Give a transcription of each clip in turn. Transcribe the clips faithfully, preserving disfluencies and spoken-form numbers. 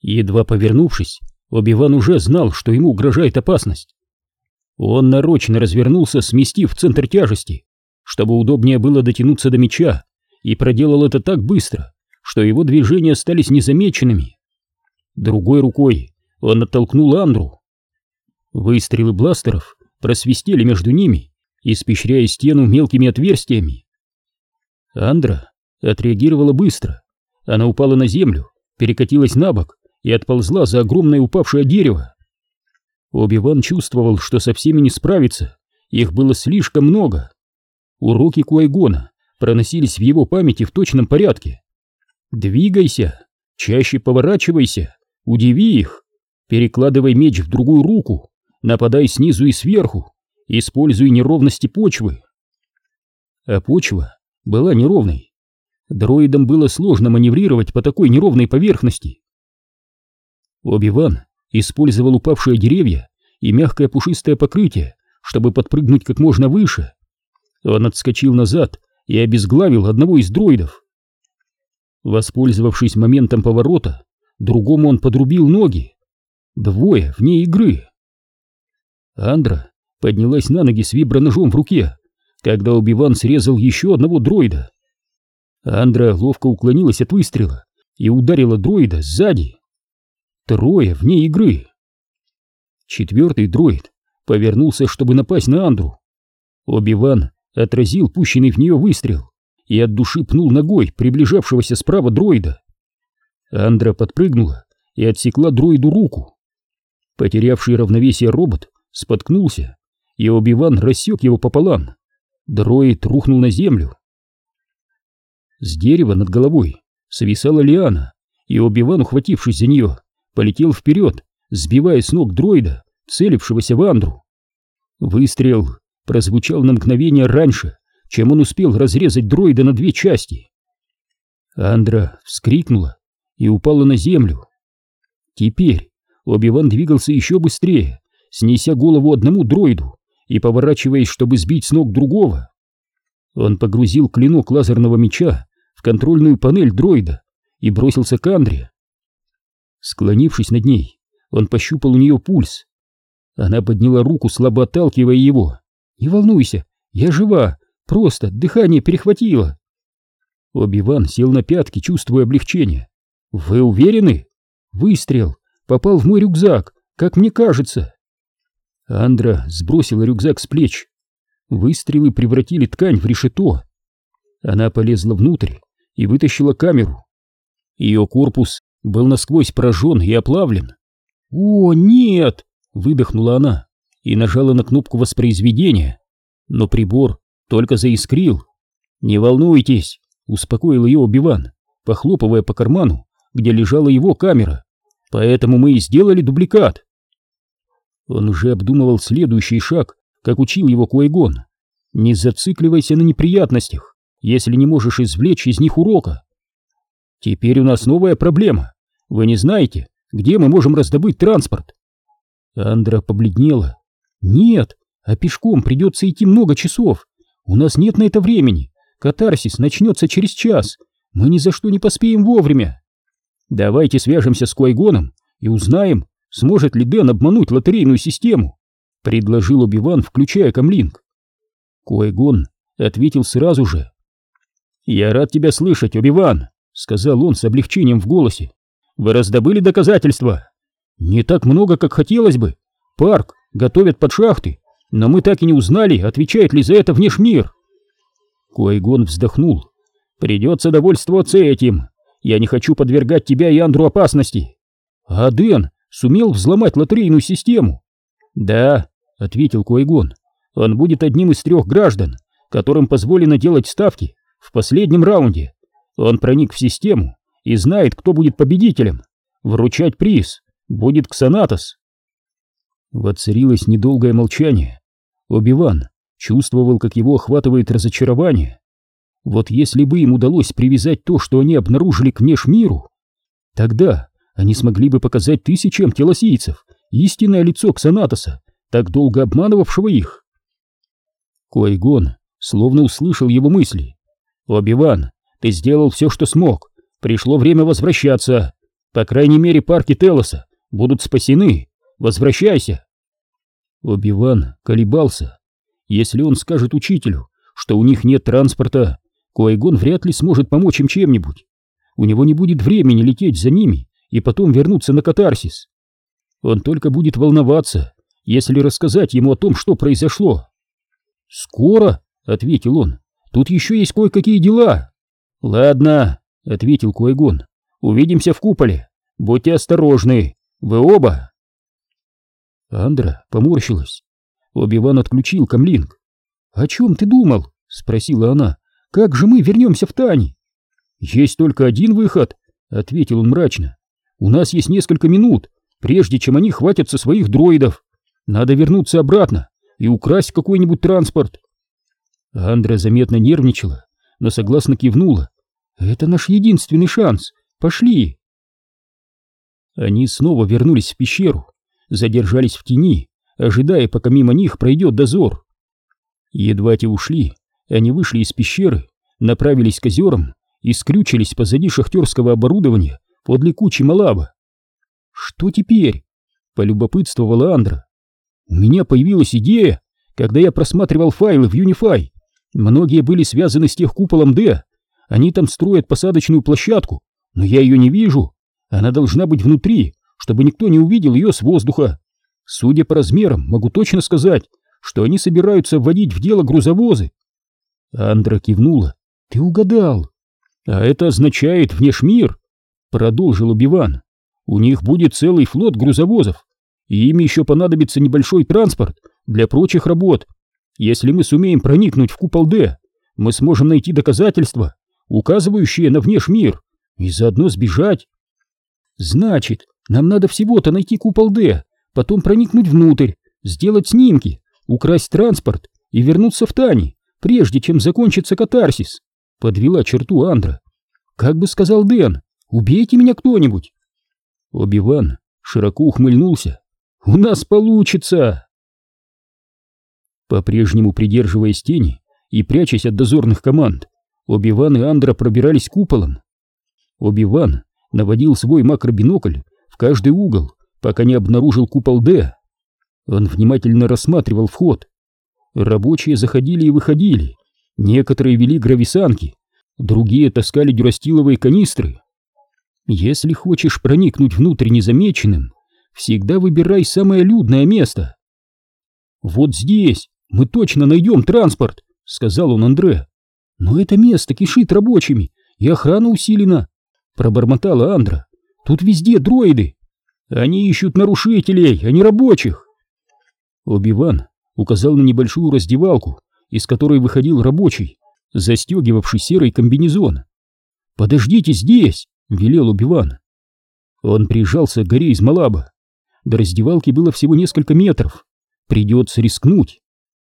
Едва повернувшись, Оби-Ван уже знал, что ему угрожает опасность. Он нарочно развернулся, сместив центр тяжести, чтобы удобнее было дотянуться до меча, и проделал это так быстро, что его движения остались незамеченными. Другой рукой он оттолкнул Андру. Выстрелы бластеров просвистели между ними, испещряя стену мелкими отверстиями. Андра отреагировала быстро. Она упала на землю, перекатилась на бок и отползла за огромное упавшее дерево. Оби-Ван чувствовал, что со всеми не справится, их было слишком много. Уроки Куай-Гона проносились в его памяти в точном порядке. Двигайся, чаще поворачивайся, удиви их, перекладывай меч в другую руку, нападай снизу и сверху, используй неровности почвы. А почва была неровной. Дроидам было сложно маневрировать по такой неровной поверхности. Оби-Ван использовал упавшие деревья и мягкое пушистое покрытие, чтобы подпрыгнуть как можно выше. Он отскочил назад и обезглавил одного из дроидов. Воспользовавшись моментом поворота, другому он подрубил ноги. Двое вне игры. Андра поднялась на ноги с виброножом в руке, когда Оби-Ван срезал еще одного дроида. Андра ловко уклонилась от выстрела и ударила дроида сзади. Трое вне игры. Четвертый дроид повернулся, чтобы напасть на Андру. Оби-Ван отразил пущенный в нее выстрел и от души пнул ногой приближавшегося справа дроида. Андра подпрыгнула и отсекла дроиду руку. Потерявший равновесие робот споткнулся, и Оби-Ван рассек его пополам. Дроид рухнул на землю. С дерева над головой свисала лиана, и Оби-Ван, ухватившись за нее, полетел вперед, сбивая с ног дроида, целившегося в Андру. Выстрел прозвучал на мгновение раньше, чем он успел разрезать дроида на две части. Андра вскрикнула и упала на землю. Теперь Оби-Ван двигался еще быстрее, снеся голову одному дроиду и поворачиваясь, чтобы сбить с ног другого. Он погрузил клинок лазерного меча в контрольную панель дроида и бросился к Андре. Склонившись над ней, он пощупал у нее пульс. Она подняла руку, слабо отталкивая его. «Не волнуйся, я жива, просто дыхание перехватило». Оби-Ван сел на пятки, чувствуя облегчение. «Вы уверены? Выстрел попал в мой рюкзак, как мне кажется». Андра сбросила рюкзак с плеч. Выстрелы превратили ткань в решето. Она полезла внутрь и вытащила камеру. Ее корпус был насквозь поражен и оплавлен. «О, нет!» — выдохнула она и нажала на кнопку воспроизведения, но прибор только заискрил. «Не волнуйтесь!» — успокоил ее Оби-Ван, похлопывая по карману, где лежала его камера. «Поэтому мы и сделали дубликат». Он уже обдумывал следующий шаг, как учил его Куай-Гон. «Не зацикливайся на неприятностях, если не можешь извлечь из них урока. Теперь у нас новая проблема. Вы не знаете, где мы можем раздобыть транспорт?» Андра побледнела. «Нет, а пешком придется идти много часов. У нас нет на это времени. Катарсис начнется через час. Мы ни за что не поспеем вовремя. Давайте свяжемся с Куай-Гоном и узнаем, сможет ли Дэн обмануть лотерейную систему», — предложил Оби-Ван, включая комлинк. Куай-Гон ответил сразу же. «Я рад тебя слышать, Оби-Ван», — сказал он с облегчением в голосе. «Вы раздобыли доказательства?» «Не так много, как хотелось бы. Парк готовят под шахты, но мы так и не узнали, отвечает ли за это внешмир». Куай-Гон вздохнул. «Придется довольствоваться этим. Я не хочу подвергать тебя и Андру опасности». «А Дэн сумел взломать лотерейную систему?» «Да», — ответил Куай-Гон. «Он будет одним из трех граждан, которым позволено делать ставки в последнем раунде. Он проник в систему и знает, кто будет победителем. Вручать приз будет Ксанатос». Воцарилось недолгое молчание. Оби-Ван чувствовал, как его охватывает разочарование. Вот если бы им удалось привязать то, что они обнаружили, к внешмиру, тогда они смогли бы показать тысячам телосийцев истинное лицо Ксанатоса, так долго обманывавшего их. Куай-Гон словно услышал его мысли. «Оби-Ван, ты сделал все, что смог. Пришло время возвращаться. По крайней мере, парки Телоса будут спасены. Возвращайся. Оби-Ван колебался. Если он скажет учителю, что у них нет транспорта, Ки-Гон вряд ли сможет помочь им чем-нибудь. У него не будет времени лететь за ними и потом вернуться на катарсис. Он только будет волноваться, если рассказать ему о том, что произошло. «Скоро», — ответил он, — «тут еще есть кое-какие дела». «Ладно», — ответил Ки-Гон, — «увидимся в куполе. Будьте осторожны, вы оба». Андра поморщилась. Оби-Ван отключил камлинг. «О чем ты думал?» — спросила она. «Как же мы вернемся в Тани?» «Есть только один выход», — ответил он мрачно. «У нас есть несколько минут, прежде чем они хватятся своих дроидов. Надо вернуться обратно и украсть какой-нибудь транспорт». Андра заметно нервничала, но согласно кивнула. «Это наш единственный шанс. Пошли!» Они снова вернулись в пещеру, задержались в тени, ожидая, пока мимо них пройдет дозор. Едва те ушли, они вышли из пещеры, направились к озерам и скрючились позади шахтерского оборудования подле кучи малаба. «Что теперь?» — полюбопытствовала Андра. «У меня появилась идея, когда я просматривал файлы в Unify. Многие были связаны с тех куполом Д. Они там строят посадочную площадку, но я ее не вижу. Она должна быть внутри, чтобы никто не увидел ее с воздуха. Судя по размерам, могу точно сказать, что они собираются вводить в дело грузовозы». Андра кивнула. «Ты угадал». «А это означает внешмир», — продолжил Оби-Ван. «У них будет целый флот грузовозов, и им еще понадобится небольшой транспорт для прочих работ. Если мы сумеем проникнуть в купол Д, мы сможем найти доказательства, указывающие на внешмир, и заодно сбежать». «Значит, нам надо всего-то найти купол Д, потом проникнуть внутрь, сделать снимки, украсть транспорт и вернуться в Тани, прежде чем закончится катарсис», — подвела черту Андра. «Как бы сказал Дэн, убейте меня кто-нибудь». Оби-Ван широко ухмыльнулся. «У нас получится!» По-прежнему придерживаясь тени и прячась от дозорных команд, Оби-Ван и Андра пробирались куполом. Оби-Ван наводил свой макробинокль в каждый угол, пока не обнаружил купол Д. Он внимательно рассматривал вход. Рабочие заходили и выходили, некоторые вели грависанки, другие таскали дюрастиловые канистры. Если хочешь проникнуть внутрь незамеченным, всегда выбирай самое людное место. «Вот здесь мы точно найдем транспорт», — сказал он Андре. «Но это место кишит рабочими, и охрана усилена», — пробормотала Андра. «Тут везде дроиды. Они ищут нарушителей, а не рабочих». Оби-Ван указал на небольшую раздевалку, из которой выходил рабочий, застегивавший серый комбинезон. «Подождите здесь», — велел Оби-Ван. Он прижался к горе из малаба. До раздевалки было всего несколько метров. Придется рискнуть.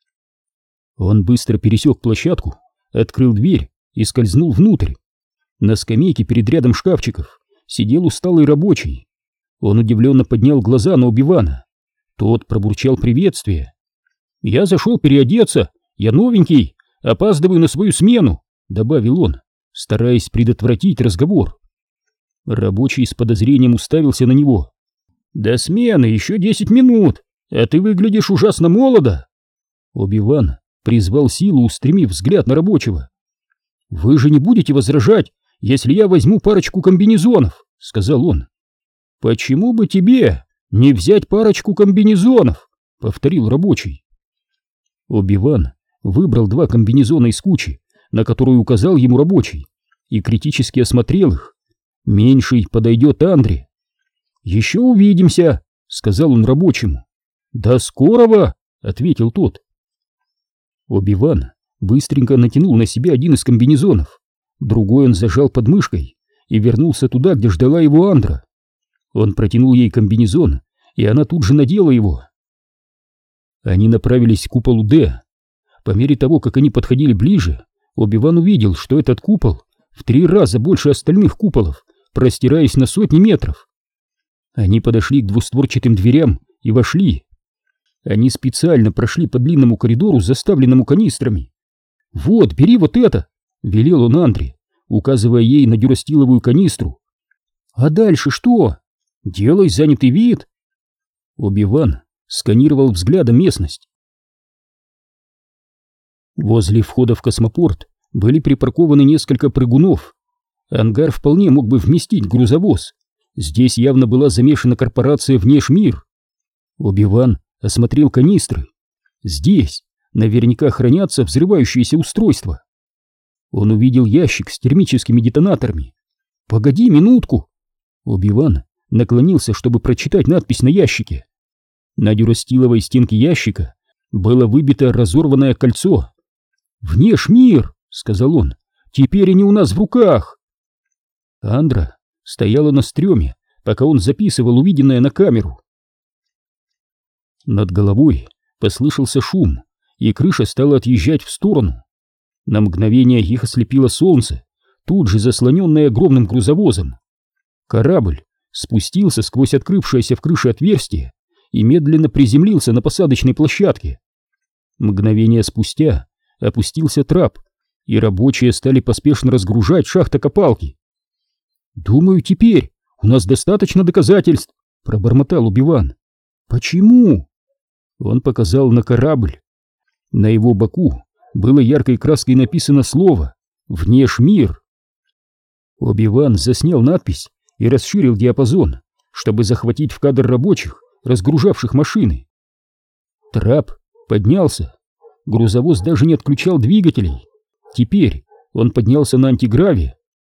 Он быстро пересек площадку, открыл дверь и скользнул внутрь. На скамейке перед рядом шкафчиков сидел усталый рабочий. Он удивленно поднял глаза на Оби-Вана. Тот пробурчал приветствие. «Я зашел переодеться, я новенький, опаздываю на свою смену», — добавил он, стараясь предотвратить разговор. Рабочий с подозрением уставился на него. «До смены еще десять минут, а ты выглядишь ужасно молодо». Оби-Ван призвал силу, устремив взгляд на рабочего. «Вы же не будете возражать, если я возьму парочку комбинезонов», — сказал он. «Почему бы тебе не взять парочку комбинезонов?» — повторил рабочий. Оби-Ван выбрал два комбинезона из кучи, на которую указал ему рабочий, и критически осмотрел их. Меньший подойдет Андре. «Еще увидимся», — сказал он рабочему. «До скорого», — ответил тот. Оби-Ван быстренько натянул на себя один из комбинезонов, другой он зажал под мышкой и вернулся туда, где ждала его Андра. Он протянул ей комбинезон, и она тут же надела его. Они направились к куполу Д. По мере того, как они подходили ближе, Оби-Ван увидел, что этот купол в три раза больше остальных куполов, простираясь на сотни метров. Они подошли к двустворчатым дверям и вошли. Они специально прошли по длинному коридору, заставленному канистрами. «Вот, бери вот это!» — велел он Андре, указывая ей на дюрастиловую канистру. А дальше что? Делай занятый вид. Оби-Ван сканировал взглядом местность. Возле входа в космопорт были припаркованы несколько прыгунов. Ангар вполне мог бы вместить грузовоз. Здесь явно была замешана корпорация Внешмир. Оби-Ван осмотрел канистры. Здесь наверняка хранятся взрывающиеся устройства. Он увидел ящик с термическими детонаторами. «Погоди минутку!» Оби-Ван наклонился, чтобы прочитать надпись на ящике. На дюрастиловой стенке ящика было выбито разорванное кольцо. «Внешмир!» — сказал он. «Теперь они у нас в руках!» Андра стояла на стреме, пока он записывал увиденное на камеру. Над головой послышался шум, и крыша стала отъезжать в сторону. На мгновение их ослепило солнце, тут же заслоненное огромным грузовозом. Корабль спустился сквозь открывшееся в крыше отверстие и медленно приземлился на посадочной площадке. Мгновение спустя опустился трап, и рабочие стали поспешно разгружать шахтокопалки. «Думаю, теперь у нас достаточно доказательств», — пробормотал Оби-Ван. «Почему?» Он показал на корабль. На его боку было яркой краской написано слово «Внешмир». Оби-Ван заснял надпись и расширил диапазон, чтобы захватить в кадр рабочих, разгружавших машины. Трап поднялся. Грузовоз даже не отключал двигателей. Теперь он поднялся на антиграве.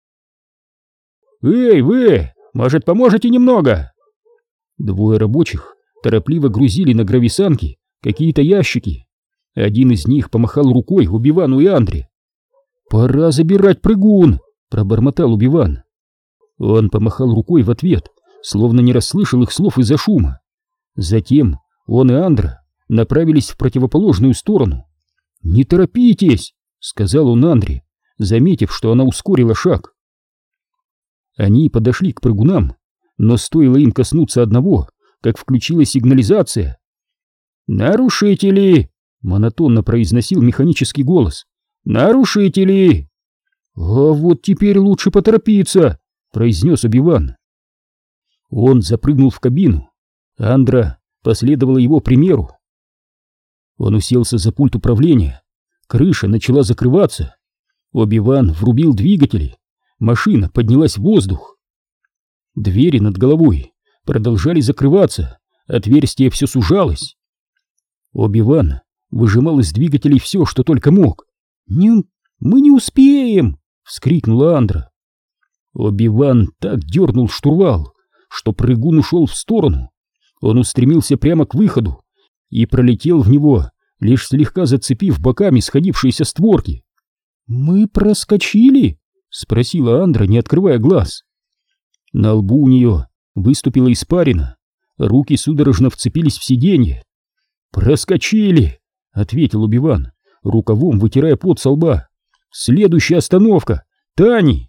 «Эй, вы! Может, поможете немного?» Двое рабочих торопливо грузили на грависанки какие-то ящики. Один из них помахал рукой Оби-Вану и Андре. «Пора забирать прыгун!» — пробормотал Оби-Ван. Он помахал рукой в ответ, словно не расслышал их слов из-за шума. Затем он и Андра направились в противоположную сторону. «Не торопитесь!» — сказал он Андре, заметив, что она ускорила шаг. Они подошли к прыгунам, но стоило им коснуться одного, как включилась сигнализация. «Нарушители!» — монотонно произносил механический голос. «Нарушители!» «А вот теперь лучше поторопиться!» — произнес Оби-Ван. Он запрыгнул в кабину. Андра последовала его примеру. Он уселся за пульт управления. Крыша начала закрываться. Оби-Ван врубил двигатели. Машина поднялась в воздух. Двери над головой продолжали закрываться. Отверстие все сужалось. Оби-Ван выжимал из двигателей все, что только мог. «Не, мы не успеем!» — вскрикнула Андра. Оби-Ван так дернул штурвал, что прыгун ушел в сторону. Он устремился прямо к выходу и пролетел в него, лишь слегка зацепив боками сходившиеся створки. «Мы проскочили?» — спросила Андра, не открывая глаз. На лбу у нее выступила испарина, руки судорожно вцепились в сиденье. «Проскочили!» — ответил Оби-Ван, рукавом вытирая пот со лба. «Следующая остановка! Тани!»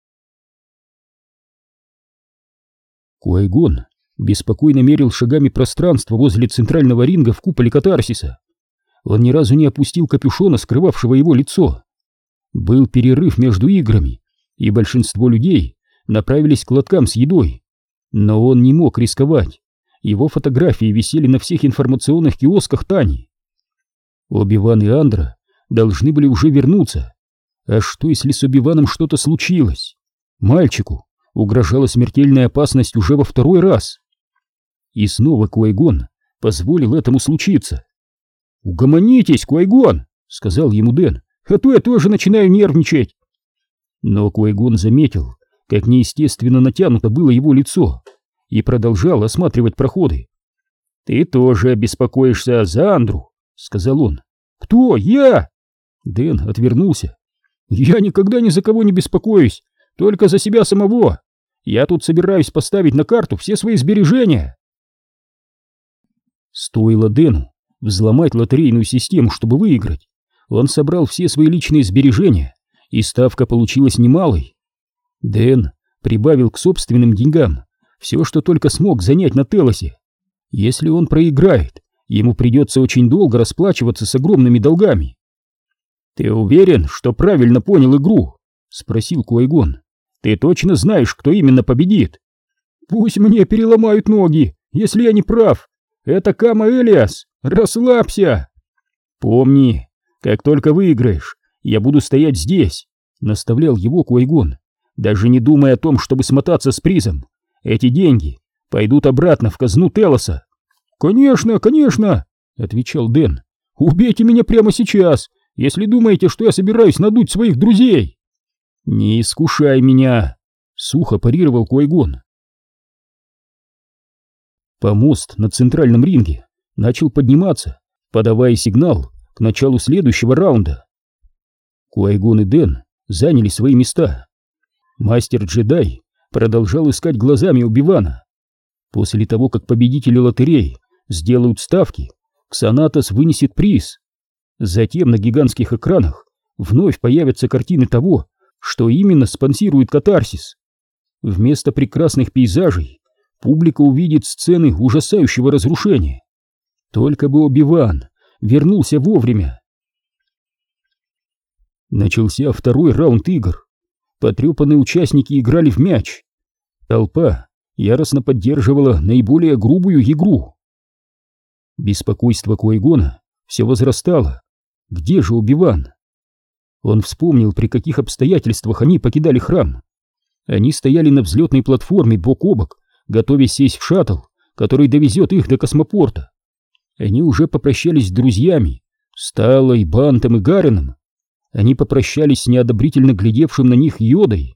Куай-Гон беспокойно мерил шагами пространство возле центрального ринга в куполе катарсиса. Он ни разу не опустил капюшона, скрывавшего его лицо. Был перерыв между играми, и большинство людей направились к лоткам с едой. Но он не мог рисковать. Его фотографии висели на всех информационных киосках Тани. Оби-Ван и Андра должны были уже вернуться. А что, если с Оби-Ваном что-то случилось? Мальчику угрожала смертельная опасность уже во второй раз. И снова Куай-Гон позволил этому случиться. «Угомонитесь, Куай-Гон!» — сказал ему Дэн. «А то я тоже начинаю нервничать!» Но Куай-Гон заметил, как неестественно натянуто было его лицо, и продолжал осматривать проходы. «Ты тоже беспокоишься за Андру», — сказал он. «Кто? Я?» Дэн отвернулся. «Я никогда ни за кого не беспокоюсь, только за себя самого. Я тут собираюсь поставить на карту все свои сбережения». Стоило Дэну взломать лотерейную систему, чтобы выиграть, он собрал все свои личные сбережения, и ставка получилась немалой. Дэн прибавил к собственным деньгам все, что только смог занять на Телосе. Если он проиграет, ему придется очень долго расплачиваться с огромными долгами. «Ты уверен, что правильно понял игру?» — спросил Куай-Гон. Ты точно знаешь, кто именно победит? Пусть мне переломают ноги, если я не прав. Это Кама Элиас, расслабься. Помни, как только выиграешь, я буду стоять здесь, наставлял его Куай-Гон, даже не думая о том, чтобы смотаться с призом. Эти деньги пойдут обратно в казну Телоса. Конечно, конечно, отвечал Дэн. Убейте меня прямо сейчас, если думаете, что я собираюсь надуть своих друзей. Не искушай меня, сухо парировал Куай-Гон. Помост на центральном ринге начал подниматься, подавая сигнал к началу следующего раунда. Куай-Гон и Дэн заняли свои места. Мастер-джедай продолжал искать глазами Оби-Вана. После того, как победители лотереи сделают ставки, Ксанатос вынесет приз. Затем на гигантских экранах вновь появятся картины того, что именно спонсирует катарсис. Вместо прекрасных пейзажей публика увидит сцены ужасающего разрушения. Только бы Оби-Ван вернулся вовремя. Начался второй раунд игр. Потрепанные участники играли в мяч. Толпа яростно поддерживала наиболее грубую игру. Беспокойство Куай-Гона все возрастало. Где же Оби-Ван? Он вспомнил, при каких обстоятельствах они покидали храм. Они стояли на взлетной платформе бок о бок, готовясь сесть в шаттл, который довезет их до космопорта. Они уже попрощались с друзьями, с Талой, Бантом и Гареном. Они попрощались с неодобрительно глядевшим на них Йодой.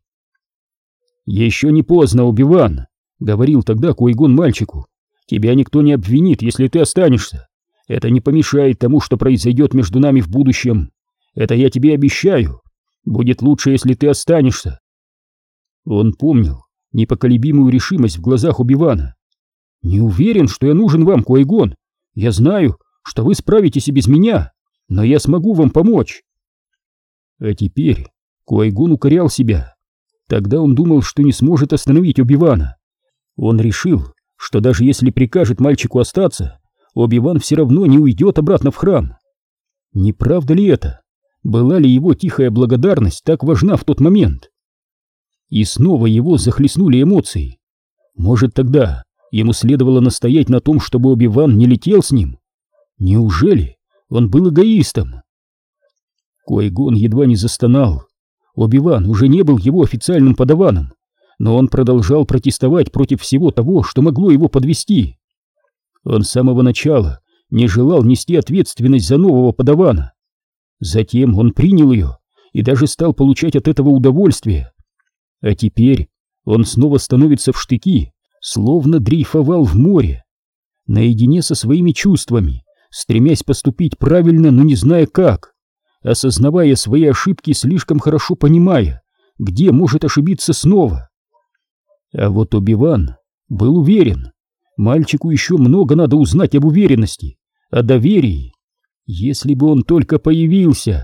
«Еще не поздно, Оби-Ван», — говорил тогда Куай-Гон мальчику. «Тебя никто не обвинит, если ты останешься. Это не помешает тому, что произойдет между нами в будущем. Это я тебе обещаю. Будет лучше, если ты останешься». Он помнил непоколебимую решимость в глазах Оби-Вана. «Не уверен, что я нужен вам, Куай-Гон. Я знаю, что вы справитесь и без меня, но я смогу вам помочь». А теперь Куай-Гон укорял себя. Тогда он думал, что не сможет остановить Оби-Вана. Он решил, что даже если прикажет мальчику остаться, Оби-Ван все равно не уйдет обратно в храм. Не правда ли это? Была ли его тихая благодарность так важна в тот момент? И снова его захлестнули эмоции. Может, тогда ему следовало настоять на том, чтобы Оби-Ван не летел с ним? Неужели он был эгоистом? Куай-Гон едва не застонал. Оби-Ван уже не был его официальным подаваном, но он продолжал протестовать против всего того, что могло его подвести. Он с самого начала не желал нести ответственность за нового подавана. Затем он принял ее и даже стал получать от этого удовольствие. А теперь он снова становится в штыки, словно дрейфовал в море, наедине со своими чувствами, стремясь поступить правильно, но не зная как, осознавая свои ошибки, слишком хорошо понимая, где может ошибиться снова. А вот Оби-Ван был уверен. Мальчику еще много надо узнать об уверенности, о доверии. Если бы он только появился.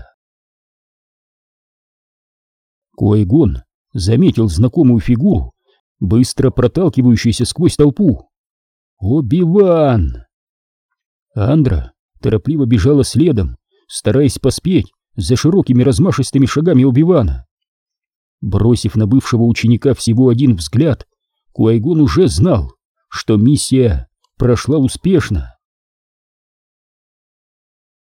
Куай-Гон заметил знакомую фигуру, быстро проталкивающуюся сквозь толпу. Оби-Ван! Андра торопливо бежала следом, стараясь поспеть за широкими размашистыми шагами Оби-Вана. Бросив на бывшего ученика всего один взгляд, Куай-Гон уже знал, что миссия прошла успешно.